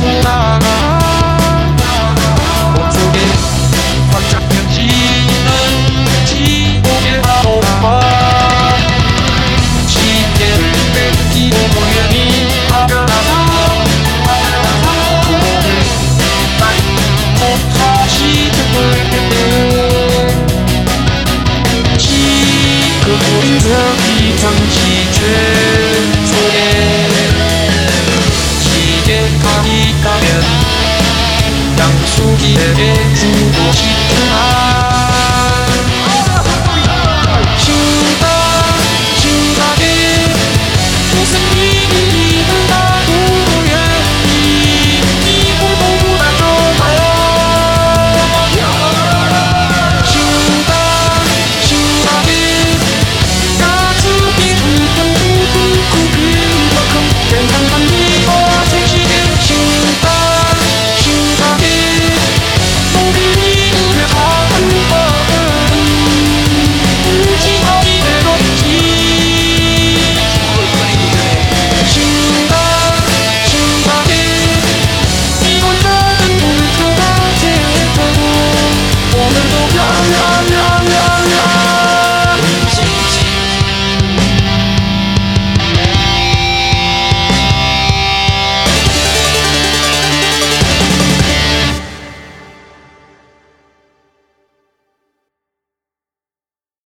몸속에 활짝 펼치는 지옥의 마법과 시계를 뺏기고 우연히 하변하서 부모를 꼭 다시 듣을 텐데 지금 우리는 이 장시죄 속에 시계가 있다면 양수기에게 주고 싶구나.